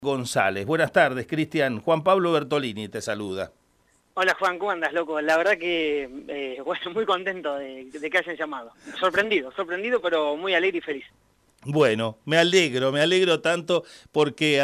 González. Buenas tardes, Cristian. Juan Pablo Bertolini te saluda. Hola Juan, ¿cómo andas, loco? La verdad que, bueno, muy contento de que hayan llamado. Sorprendido, pero muy alegre y feliz. Bueno, me alegro tanto porque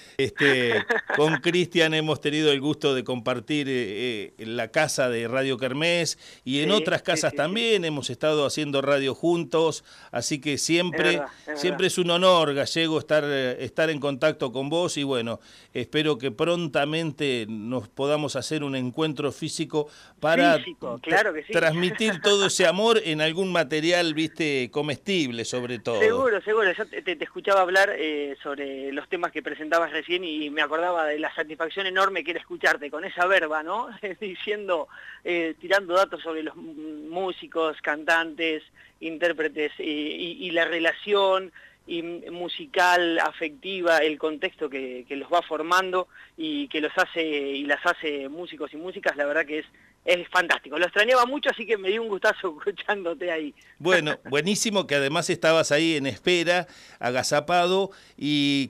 con Cristian hemos tenido el gusto de compartir en la casa de Radio Kermés y en Sí, otras sí, casas sí, sí. también hemos estado haciendo radio juntos, así que Es verdad, es verdad. siempre es un honor, Gallego, estar en contacto con vos y bueno, espero que prontamente nos podamos hacer un encuentro físico para Físico, claro que sí. transmitir todo ese amor en algún material, viste, comestible sobre todo. Seguro. Yo te escuchaba hablar sobre los temas que presentabas recién y me acordaba de la satisfacción enorme que era escucharte con esa verba, ¿no? Diciendo, tirando datos sobre los músicos, cantantes, intérpretes y la relación y musical, afectiva, el contexto que los va formando y que los hace y las hace músicos y músicas, la verdad que es fantástico. Lo extrañaba mucho, así que me dio un gustazo escuchándote ahí. Bueno, buenísimo que además estabas ahí en espera, agazapado, y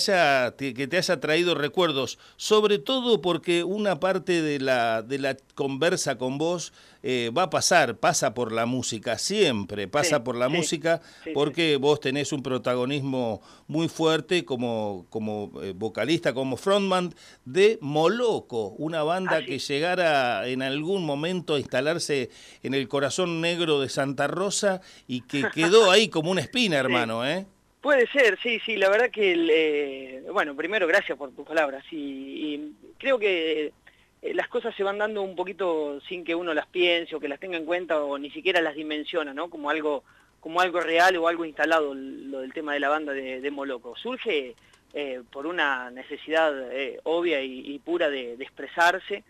que te haya traído recuerdos, sobre todo porque una parte de la conversa con vos pasa por la música, siempre pasa Sí, por la sí, música, sí. porque vos tenés un protagonismo muy fuerte como vocalista, como frontman de Moloco, una banda que Así. llegara en algún momento a instalarse en el corazón negro de Santa Rosa y que quedó ahí como una espina, Sí. hermano, ¿eh? Puede ser, sí, la verdad que, bueno, primero gracias por tus palabras y creo que las cosas se van dando un poquito sin que uno las piense o que las tenga en cuenta o ni siquiera las dimensiona, ¿no? Como algo real o algo instalado, lo del tema de la banda de Moloco. Surge por una necesidad obvia y pura de expresarse,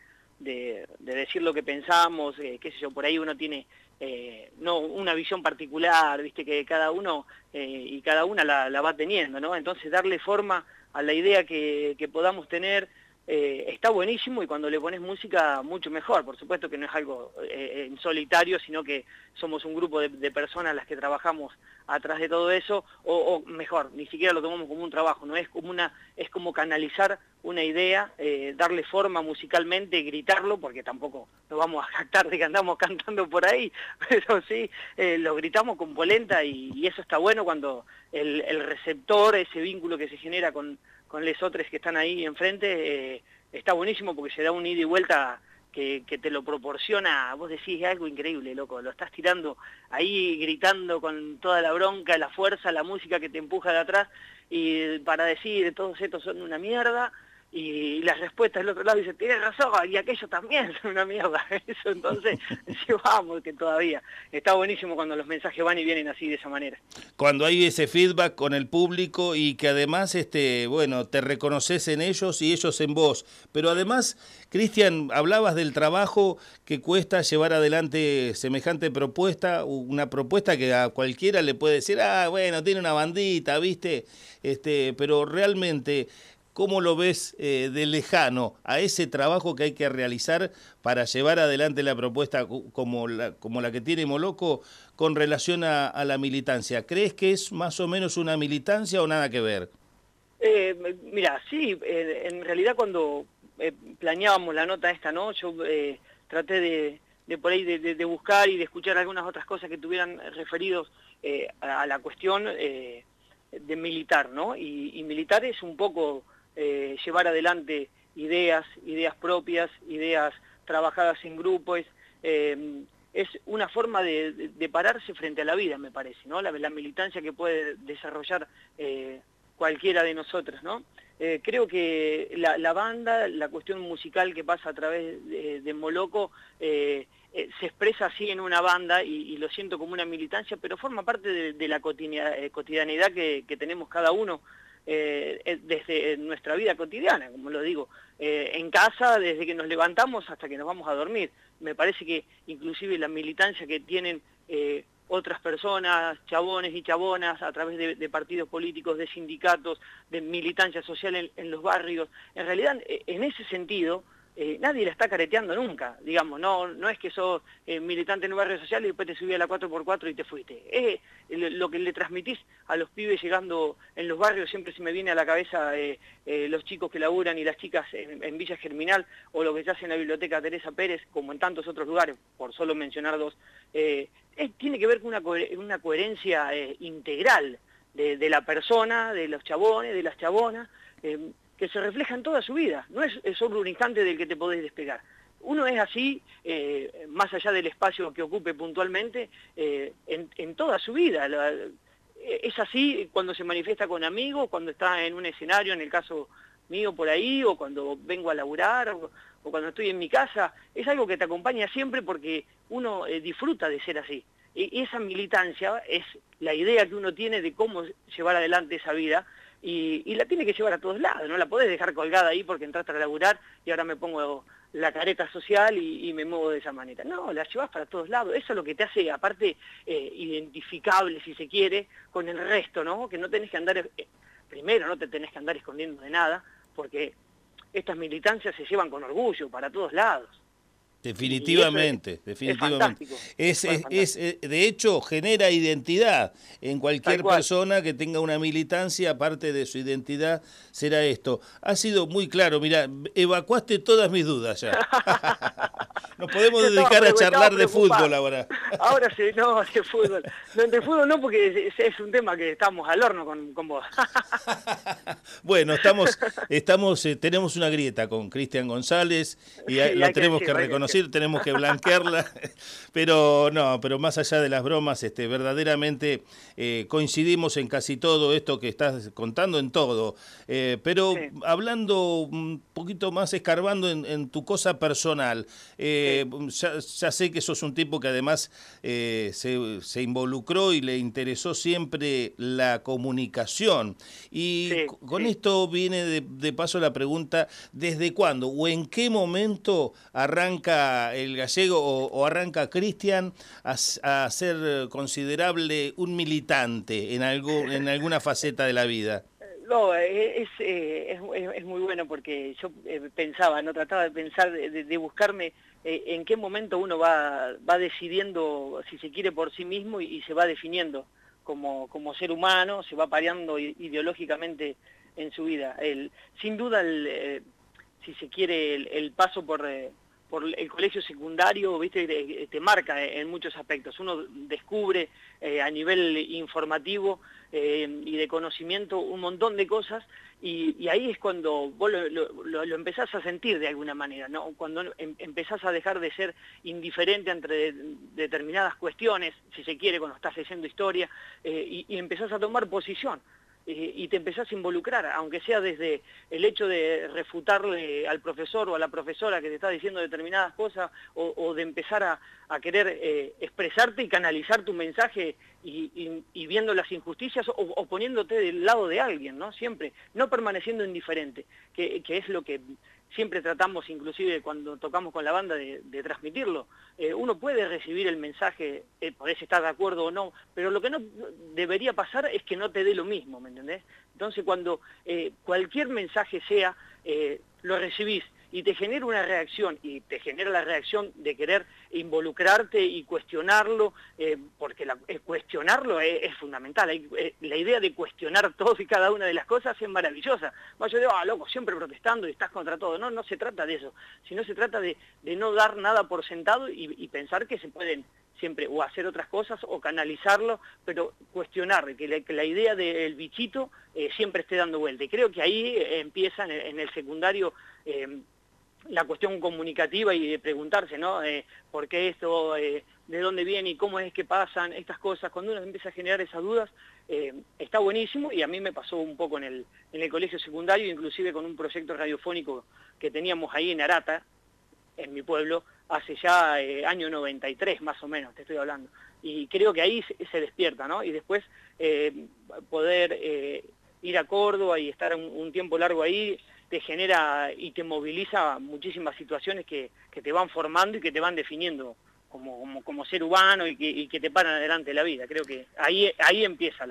de decir lo que pensamos, qué sé yo, por ahí uno tiene no una visión particular, viste que cada uno y cada una la va teniendo, ¿no? Entonces darle forma a la idea que podamos tener está buenísimo y cuando le pones música mucho mejor. Por supuesto que no es algo en solitario, sino que somos un grupo de personas las que trabajamos atrás de todo eso, o mejor, ni siquiera lo tomamos como un trabajo, no es como es como canalizar una idea, darle forma musicalmente, gritarlo, porque tampoco nos vamos a jactar de que andamos cantando por ahí, pero sí, lo gritamos con polenta y eso está bueno cuando el receptor, ese vínculo que se genera con les otros que están ahí enfrente, está buenísimo porque se da un ida y vuelta que te lo proporciona, vos decís, es algo increíble, loco, lo estás tirando ahí gritando con toda la bronca, la fuerza, la música que te empuja de atrás, y para decir, todos estos son una mierda, y las respuestas del otro lado dicen, tienes razón, y aquellos también son una mierda, eso entonces, sí, vamos, que todavía, está buenísimo cuando los mensajes van y vienen así de esa manera. Cuando hay ese feedback con el público y que además, bueno, te reconoces en ellos y ellos en vos. Pero además, Cristian, hablabas del trabajo que cuesta llevar adelante semejante propuesta, una propuesta que a cualquiera le puede decir, ah, bueno, tiene una bandita, ¿viste? Pero realmente, ¿cómo lo ves de lejano a ese trabajo que hay que realizar para llevar adelante la propuesta como la que tiene Moloco con relación a la militancia? ¿Crees que es más o menos una militancia o nada que ver? Mira, sí, en realidad cuando planeábamos la nota esta, ¿no? Yo traté de por ahí de buscar y de escuchar algunas otras cosas que tuvieran referidos a la cuestión de militar, ¿no? Y militar es un poco llevar adelante ideas propias, ideas trabajadas en grupos, es una forma de pararse frente a la vida, me parece, ¿no? La militancia que puede desarrollar cualquiera de nosotros, ¿no? Creo que la banda, la cuestión musical que pasa a través de Moloco, se expresa así en una banda y lo siento como una militancia, pero forma parte de la cotidianidad que tenemos cada uno desde nuestra vida cotidiana, como lo digo, en casa, desde que nos levantamos hasta que nos vamos a dormir. Me parece que inclusive la militancia que tienen otras personas, chabones y chabonas, a través de partidos políticos, de sindicatos, de militancia social en los barrios. En realidad, en ese sentido, nadie la está careteando nunca, digamos, no es que sos militante en un barrio social y después te subí a la 4x4 y te fuiste. Lo que le transmitís a los pibes llegando en los barrios, siempre se me viene a la cabeza los chicos que laburan y las chicas en Villa Germinal, o lo que se hace en la Biblioteca Teresa Pérez, como en tantos otros lugares, por solo mencionar dos. Tiene que ver con una coherencia integral de la persona, de los chabones, de las chabonas, que se refleja en toda su vida. No es solo un instante del que te podés despegar. Uno es así, más allá del espacio que ocupe puntualmente, en toda su vida. Es así cuando se manifiesta con amigos, cuando está en un escenario, en el caso mío por ahí, o cuando vengo a laburar, o cuando estoy en mi casa. Es algo que te acompaña siempre porque uno disfruta de ser así. Y esa militancia es la idea que uno tiene de cómo llevar adelante esa vida, y la tiene que llevar a todos lados, no la podés dejar colgada ahí porque entraste a laburar y ahora me pongo la careta social y me muevo de esa manera. No, la llevas para todos lados. Eso es lo que te hace, aparte, identificable, si se quiere, con el resto, ¿no? Que no tenés que andar, primero no te tenés que andar escondiendo de nada, porque estas militancias se llevan con orgullo para todos lados. Definitivamente, definitivamente. Es De hecho, genera identidad en cualquier persona que tenga una militancia. Parte de su identidad será esto. Ha sido muy claro, mira, evacuaste todas mis dudas ya. Nos podemos dedicar a charlar de fútbol ahora. Ahora sí, no, de fútbol. No, de fútbol no, porque es un tema que estamos al horno con vos. Bueno, tenemos una grieta con Cristian González y lo tenemos que reconocer. Tenemos que blanquearla, pero más allá de las bromas, verdaderamente coincidimos en casi todo esto que estás contando, en todo, pero sí. Hablando un poquito más, escarbando en tu cosa personal, ya sé que sos un tipo que además se involucró y le interesó siempre la comunicación, y con esto viene de paso la pregunta: ¿desde cuándo o en qué momento arranca el Gallego o arranca Cristian a ser considerable un militante en alguna faceta de la vida? No, es muy bueno, porque yo pensaba, no trataba de pensar, de buscarme en qué momento uno va decidiendo, si se quiere, por sí mismo, y se va definiendo como ser humano, se va pareando ideológicamente en su vida. Sin duda, si se quiere, el paso por el colegio secundario, viste, te marca en muchos aspectos. Uno descubre a nivel informativo y de conocimiento un montón de cosas, y ahí es cuando vos lo empezás a sentir de alguna manera, ¿no? Cuando empezás a dejar de ser indiferente entre determinadas cuestiones, si se quiere, cuando estás leyendo historia, y empezás a tomar posición. Y te empezás a involucrar, aunque sea desde el hecho de refutarle al profesor o a la profesora que te está diciendo determinadas cosas, o de empezar a querer expresarte y canalizar tu mensaje, y viendo las injusticias, o poniéndote del lado de alguien, ¿no? Siempre, no permaneciendo indiferente, que es lo que siempre tratamos, inclusive cuando tocamos con la banda, de transmitirlo. Uno puede recibir el mensaje, podés estar de acuerdo o no, pero lo que no debería pasar es que no te dé lo mismo, ¿me entendés? Entonces, cuando cualquier mensaje sea, lo recibís y te genera una reacción, y te genera la reacción de querer involucrarte y cuestionarlo, porque cuestionarlo es fundamental. La idea de cuestionar todo y cada una de las cosas es maravillosa. Yo digo, loco, siempre protestando y estás contra todo. No se trata de eso, sino se trata de no dar nada por sentado, y pensar que se pueden siempre o hacer otras cosas o canalizarlo, pero cuestionar, que la idea del bichito siempre esté dando vuelta. Y creo que ahí empieza en el secundario la cuestión comunicativa, y de preguntarse, ¿no? ¿Por qué esto? ¿De dónde viene? ¿Y cómo es que pasan estas cosas? Cuando uno empieza a generar esas dudas, está buenísimo, y a mí me pasó un poco en el colegio secundario, inclusive con un proyecto radiofónico que teníamos ahí en Arata, en mi pueblo, hace ya año 93 más o menos, te estoy hablando. Y creo que ahí se despierta, ¿no? Y después poder ir a Córdoba y estar un tiempo largo ahí, te genera y te moviliza muchísimas situaciones que te van formando y que te van definiendo como ser humano, y que te paran adelante la vida. Creo que ahí empieza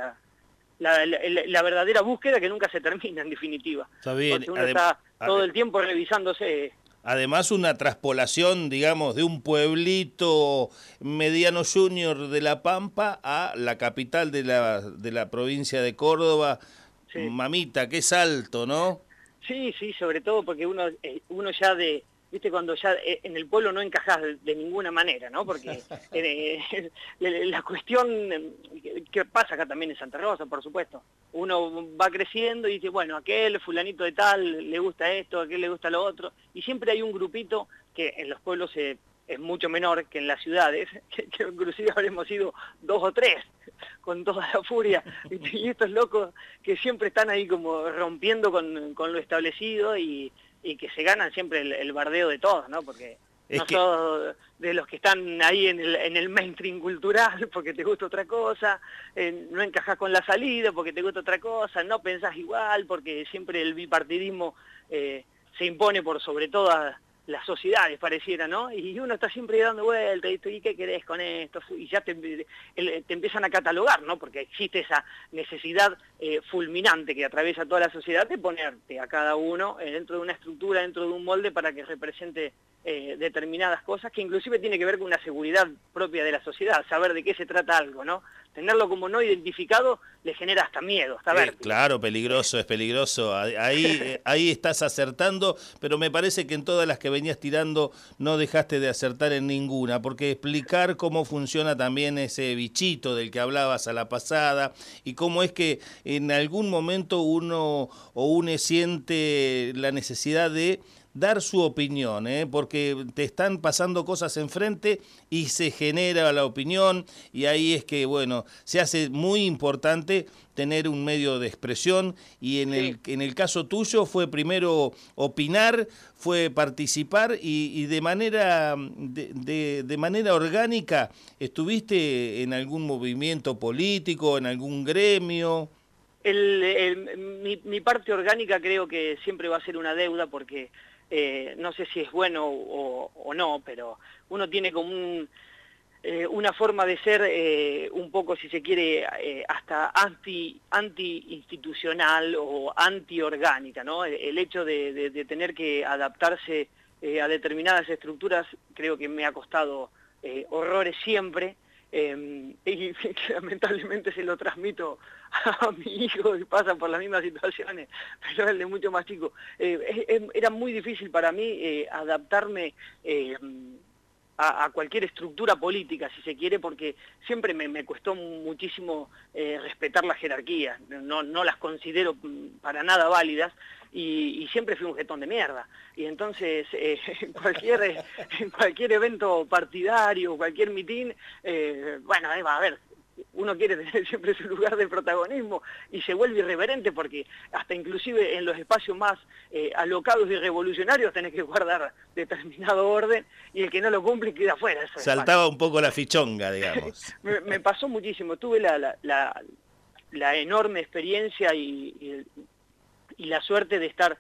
la verdadera búsqueda, que nunca se termina, en definitiva. Está bien. Porque uno está todo el tiempo revisándose. Además, una traspolación, digamos, de un pueblito mediano junior de La Pampa a la capital de la provincia de Córdoba. Sí. Mamita, qué salto, ¿no? Sí, sí, sobre todo porque uno ya viste, cuando ya en el pueblo no encajás de ninguna manera, ¿no? Porque la cuestión que pasa acá también en Santa Rosa, por supuesto, uno va creciendo y dice, bueno, aquel fulanito de tal le gusta esto, aquel le gusta lo otro, y siempre hay un grupito que en los pueblos es mucho menor que en las ciudades, que inclusive habremos sido 2 o 3, con toda la furia, y estos locos que siempre están ahí como rompiendo con lo establecido y que se ganan siempre el bardeo de todos, ¿no? Porque Es no que sos de los que están ahí en el mainstream cultural porque te gusta otra cosa, no encajás con la salida porque te gusta otra cosa, no pensás igual porque siempre el bipartidismo se impone por sobre todas las sociedades, pareciera, ¿no? Y uno está siempre dando vueltas, ¿y qué querés con esto? Y ya te empiezan a catalogar, ¿no? Porque existe esa necesidad fulminante que atraviesa toda la sociedad de ponerte a cada uno dentro de una estructura, dentro de un molde para que represente determinadas cosas, que inclusive tiene que ver con una seguridad propia de la sociedad, saber de qué se trata algo, ¿no? Tenerlo como no identificado le genera hasta miedo, hasta vértigo. claro, peligroso, es peligroso. Ahí estás acertando, pero me parece que en todas las que venías tirando no dejaste de acertar en ninguna, porque explicar cómo funciona también ese bichito del que hablabas a la pasada y cómo es que en algún momento uno siente la necesidad de dar su opinión, porque te están pasando cosas enfrente y se genera la opinión y ahí es que, bueno, se hace muy importante tener un medio de expresión y en el caso tuyo fue primero opinar, fue participar y de manera orgánica estuviste en algún movimiento político, en algún gremio. Mi parte orgánica creo que siempre va a ser una deuda porque no sé si es bueno o no, pero uno tiene como una forma de ser un poco, si se quiere, hasta anti-institucional o anti-orgánica, ¿no? El hecho de tener que adaptarse a determinadas estructuras creo que me ha costado horrores siempre. Y lamentablemente se lo transmito a mi hijo que pasa por las mismas situaciones, pero él de mucho más chico. Era muy difícil para mí adaptarme a cualquier estructura política, si se quiere, porque siempre me costó muchísimo respetar las jerarquías, no las considero para nada válidas, y siempre fui un jetón de mierda. Y entonces, en cualquier evento partidario, cualquier mitin, bueno, va a ver, uno quiere tener siempre su lugar de protagonismo y se vuelve irreverente porque hasta inclusive en los espacios más alocados y revolucionarios tenés que guardar determinado orden y el que no lo cumple queda fuera. Saltaba un poco la fichonga, digamos. Me pasó muchísimo, tuve la enorme experiencia y la suerte de estar,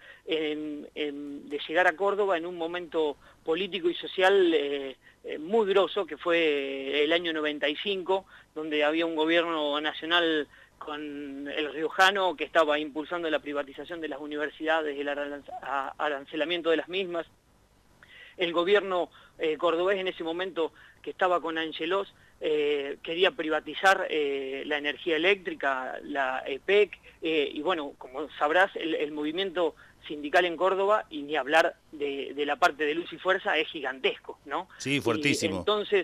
de llegar a Córdoba en un momento político y social muy grosso, que fue el año 95, donde había un gobierno nacional con el riojano que estaba impulsando la privatización de las universidades, el arancelamiento de las mismas. El gobierno cordobés en ese momento, que estaba con Angelos, quería privatizar la energía eléctrica, la EPEC, y bueno, como sabrás, el movimiento sindical en Córdoba, y ni hablar de la parte de Luz y Fuerza, es gigantesco, ¿no? Sí, fuertísimo. Y entonces,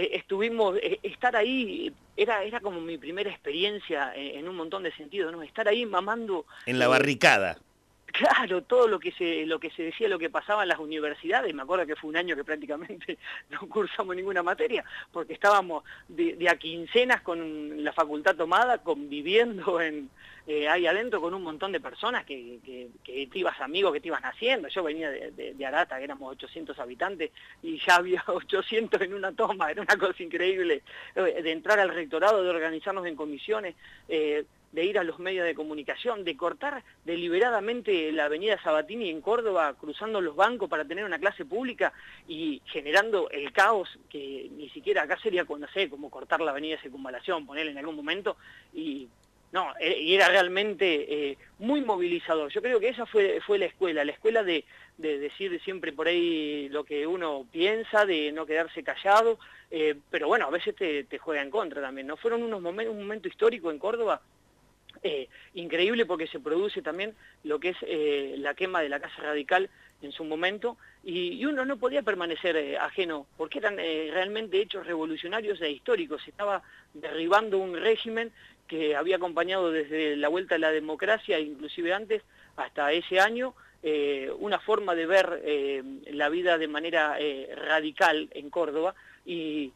estar ahí, era como mi primera experiencia en un montón de sentidos, ¿no? Estar ahí mamando... En la barricada. Claro, todo lo que se decía, lo que pasaba en las universidades. Me acuerdo que fue un año que prácticamente no cursamos ninguna materia, porque estábamos de a quincenas con la facultad tomada, conviviendo ahí adentro con un montón de personas que te ibas amigos, que te ibas haciendo. Yo venía de Arata, que éramos 800 habitantes, y ya había 800 en una toma, era una cosa increíble. De entrar al rectorado, de organizarnos en comisiones, de ir a los medios de comunicación, de cortar deliberadamente la avenida Sabatini en Córdoba, cruzando los bancos para tener una clase pública y generando el caos que ni siquiera acá sería, no sé, como cortar la avenida Circunvalación, ponerle en algún momento, y No, y era realmente muy movilizador. Yo creo que esa fue la escuela de decir siempre por ahí lo que uno piensa, de no quedarse callado, pero bueno, a veces te juega en contra también, ¿no? Fueron un momento histórico en Córdoba, increíble porque se produce también lo que es la quema de la Casa Radical en su momento, y uno no podía permanecer ajeno, porque eran realmente hechos revolucionarios e históricos. Se estaba derribando un régimen que había acompañado desde la vuelta a la democracia, inclusive antes, hasta ese año, una forma de ver la vida de manera radical en Córdoba, y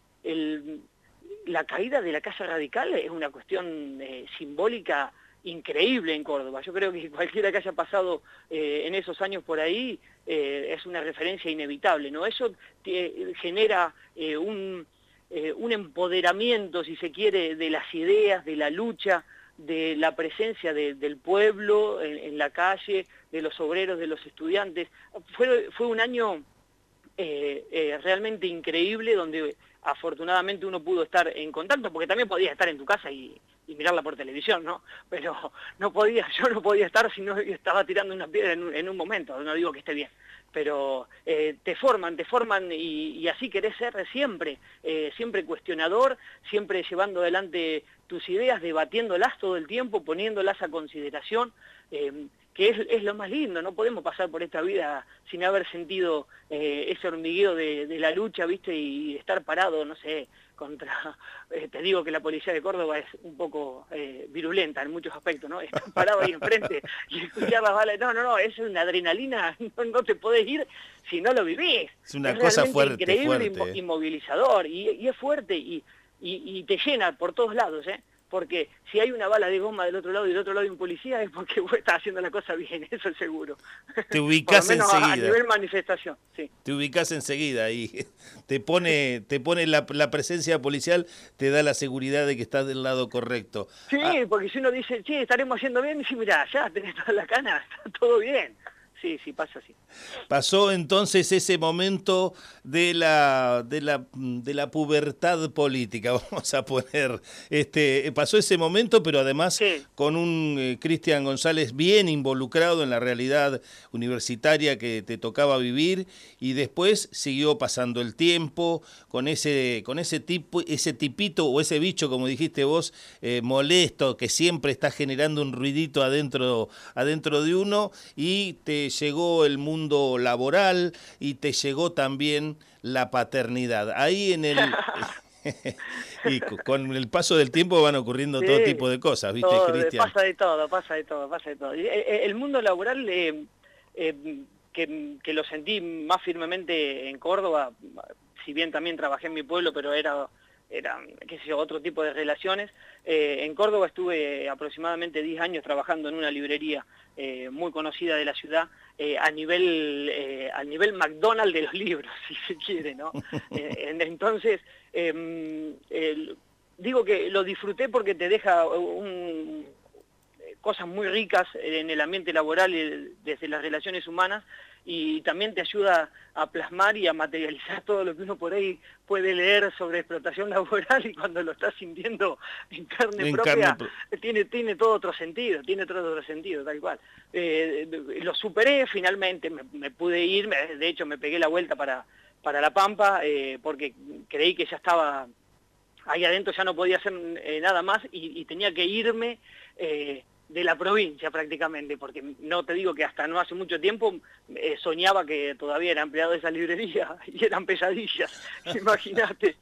la caída de la Casa Radical es una cuestión simbólica increíble en Córdoba. Yo creo que cualquiera que haya pasado en esos años por ahí es una referencia inevitable, ¿no? Eso genera un empoderamiento, si se quiere, de las ideas, de la lucha, de la presencia del pueblo en la calle, de los obreros, de los estudiantes. Fue un año realmente increíble, donde afortunadamente uno pudo estar en contacto, porque también podías estar en tu casa y mirarla por televisión, ¿no? Pero yo no podía estar si no estaba tirando una piedra en un momento, no digo que esté bien, pero te forman y así querés ser siempre, siempre cuestionador, siempre llevando adelante tus ideas, debatiéndolas todo el tiempo, poniéndolas a consideración, que es lo más lindo. No podemos pasar por esta vida sin haber sentido ese hormigueo de la lucha, ¿viste? Y estar parado, no sé, contra... te digo que la policía de Córdoba es un poco virulenta en muchos aspectos, ¿no? Estar parado ahí enfrente y escuchar las balas. No, es una adrenalina, no te podés ir si no lo vivís. Es una cosa fuerte, increíble, fuerte. Inmovilizador, y es fuerte, y te llena por todos lados, ¿eh? Porque si hay una bala de goma del otro lado y del otro lado hay un policía, es porque vos estás haciendo la cosa bien, eso es seguro. Te ubicás por lo menos enseguida. a nivel manifestación, sí. Te ubicás enseguida y te pone la presencia policial, te da la seguridad de que estás del lado correcto. Sí, porque si uno dice, sí, estaremos haciendo bien, y sí, mirá, ya tenés toda la cana, está todo bien. Sí, pasa así. Pasó entonces ese momento de la pubertad política, vamos a poner, pasó ese momento, pero además Sí. con un Cristian González bien involucrado en la realidad universitaria que te tocaba vivir, y después siguió pasando el tiempo con ese tipo, ese tipito o ese bicho, como dijiste vos, molesto, que siempre está generando un ruidito adentro de uno, y te llegó el mundo laboral y te llegó también la paternidad. Ahí en el... y con el paso del tiempo van ocurriendo todo tipo de cosas, ¿viste, Cristian? Pasa de todo. El mundo laboral, que lo sentí más firmemente en Córdoba, si bien también trabajé en mi pueblo, pero era qué sé yo, otro tipo de relaciones. En Córdoba estuve aproximadamente 10 años trabajando en una librería muy conocida de la ciudad, al nivel McDonald's de los libros, si se quiere, ¿no? Entonces, digo que lo disfruté porque te deja cosas muy ricas en el ambiente laboral, desde las relaciones humanas, y también te ayuda a plasmar y a materializar todo lo que uno por ahí puede leer sobre explotación laboral, y cuando lo estás sintiendo en carne propia, tiene todo otro sentido, tal cual. Lo superé finalmente, me pude ir, de hecho me pegué la vuelta para La Pampa, porque creí que ya estaba ahí adentro, ya no podía hacer nada más, y tenía que irme de la provincia prácticamente, porque no te digo que hasta no hace mucho tiempo soñaba que todavía era empleado de esa librería, y eran pesadillas, imagínate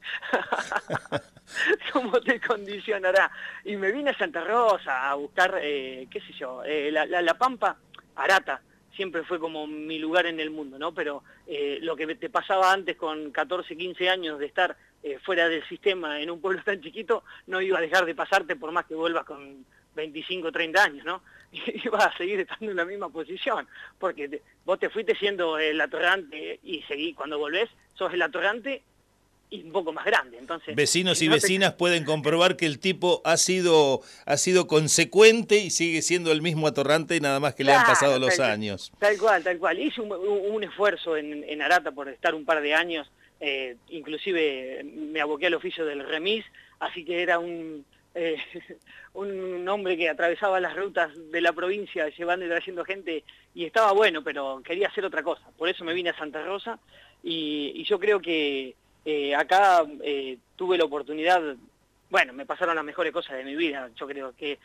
cómo te condicionará. Y me vine a Santa Rosa a buscar, qué sé yo, la Pampa, Arata, siempre fue como mi lugar en el mundo, ¿no? Pero lo que te pasaba antes con 14, 15 años de estar fuera del sistema en un pueblo tan chiquito, no iba a dejar de pasarte por más que vuelvas con 25, 30 años, ¿no? Y vas a seguir estando en la misma posición, porque vos te fuiste siendo el atorrante, y cuando volvés, sos el atorrante y un poco más grande. Entonces, vecinos y vecinas pueden comprobar que el tipo ha sido consecuente y sigue siendo el mismo atorrante, nada más que le han pasado los años. Tal cual. Hice un esfuerzo en Arata por estar un par de años, inclusive me aboqué al oficio del remis, así que era eh, un hombre que atravesaba las rutas de la provincia llevando y trayendo gente, y estaba bueno, pero quería hacer otra cosa. Por eso me vine a Santa Rosa, y yo creo que acá tuve la oportunidad, bueno, me pasaron las mejores cosas de mi vida. Yo creo que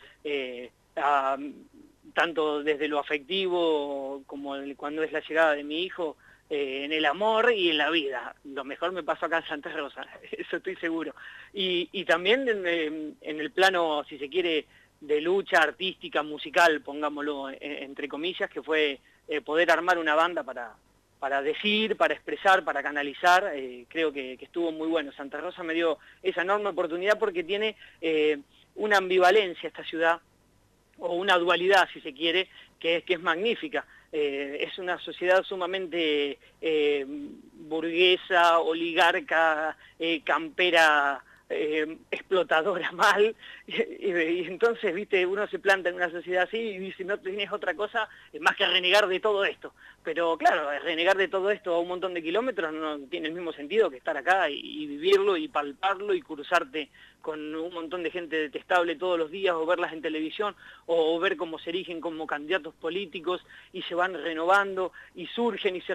tanto desde lo afectivo como cuando es la llegada de mi hijo, en el amor y en la vida. Lo mejor me pasó acá en Santa Rosa, eso estoy seguro. Y también en el plano, si se quiere, de lucha artística, musical, pongámoslo entre comillas, que fue poder armar una banda para decir, para expresar, para canalizar. Creo que estuvo muy bueno. Santa Rosa me dio esa enorme oportunidad porque tiene una ambivalencia esta ciudad, o una dualidad, si se quiere, que es magnífica. Es una sociedad sumamente burguesa, oligarca, campera, explotadora mal, y entonces, viste, uno se planta en una sociedad así y dice, no tenés otra cosa más que renegar de todo esto. Pero claro, renegar de todo esto a un montón de kilómetros no tiene el mismo sentido que estar acá y vivirlo y palparlo y cruzarte con un montón de gente detestable todos los días, o verlas en televisión, o ver cómo se erigen como candidatos políticos y se van renovando y surgen y se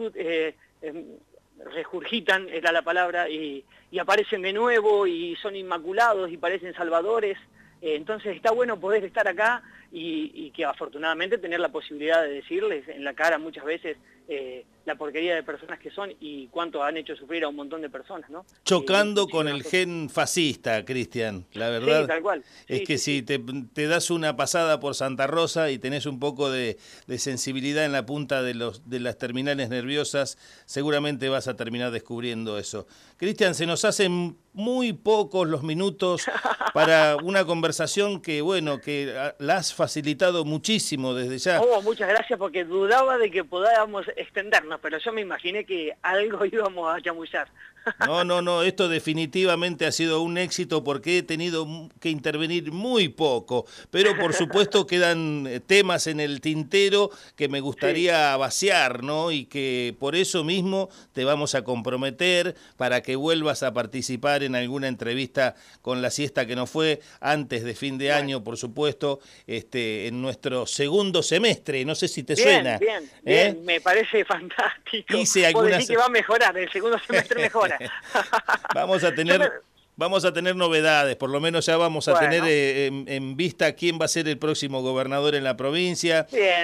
regurgitan, era la palabra, y aparecen de nuevo y son inmaculados y parecen salvadores. Entonces está bueno poder estar acá y que afortunadamente tener la posibilidad de decirles en la cara muchas veces la porquería de personas que son y cuánto han hecho sufrir a un montón de personas, ¿no? Chocando con el gen fascista, Cristian, la verdad. Sí, tal cual. Es Sí, que sí, si te das una pasada por Santa Rosa y tenés un poco de sensibilidad en la punta de las terminales nerviosas, seguramente vas a terminar descubriendo eso. Cristian, se nos hacen muy pocos los minutos para una conversación que, bueno, que la has facilitado muchísimo desde ya. Oh, muchas gracias, porque dudaba de que podamos extendernos, pero yo me imaginé que algo íbamos a chamullar. No, esto definitivamente ha sido un éxito porque he tenido que intervenir muy poco, pero por supuesto quedan temas en el tintero que me gustaría vaciar, ¿no? Y que por eso mismo te vamos a comprometer para que vuelvas a participar en alguna entrevista con La Siesta que nos fue antes de fin de año, por supuesto, en nuestro segundo semestre, no sé si te suena. Bien, me parece fantástico. Hice Vos algunas... decís que va a mejorar, el segundo semestre mejora. Vamos a tener novedades, por lo menos ya vamos a tener en vista quién va a ser el próximo gobernador en la provincia.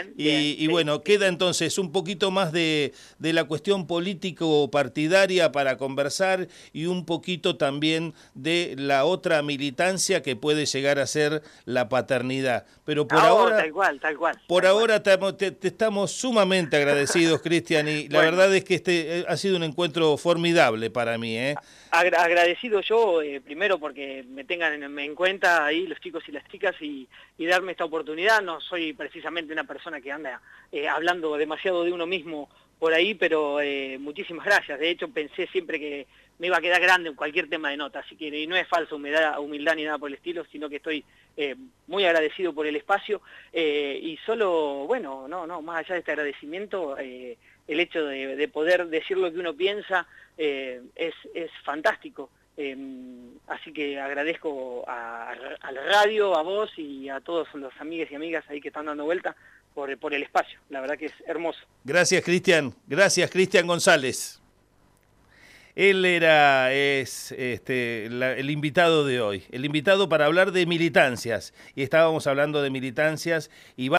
Y bueno, queda entonces un poquito más de la cuestión político-partidaria para conversar y un poquito también de la otra militancia que puede llegar a ser la paternidad. Pero por ahora, tal cual. Ahora te estamos sumamente agradecidos, Cristian, y la verdad es que este ha sido un encuentro formidable para mí, ¿eh? Agradecido yo, primero porque me tengan en cuenta ahí los chicos y las chicas y darme esta oportunidad. No soy precisamente una persona que anda hablando demasiado de uno mismo por ahí, pero muchísimas gracias. De hecho, pensé siempre que me iba a quedar grande en cualquier tema de nota, así que y no es falsa humildad ni nada por el estilo, sino que estoy muy agradecido por el espacio y solo, bueno, más allá de este agradecimiento, el hecho de poder decir lo que uno piensa es fantástico. Así que agradezco a la radio, a vos y a todos los amigos y amigas ahí que están dando vuelta por el espacio. La verdad que es hermoso. Gracias, Cristian. Gracias, Cristian González. Él es el invitado de hoy, el invitado para hablar de militancias. Y estábamos hablando de militancias y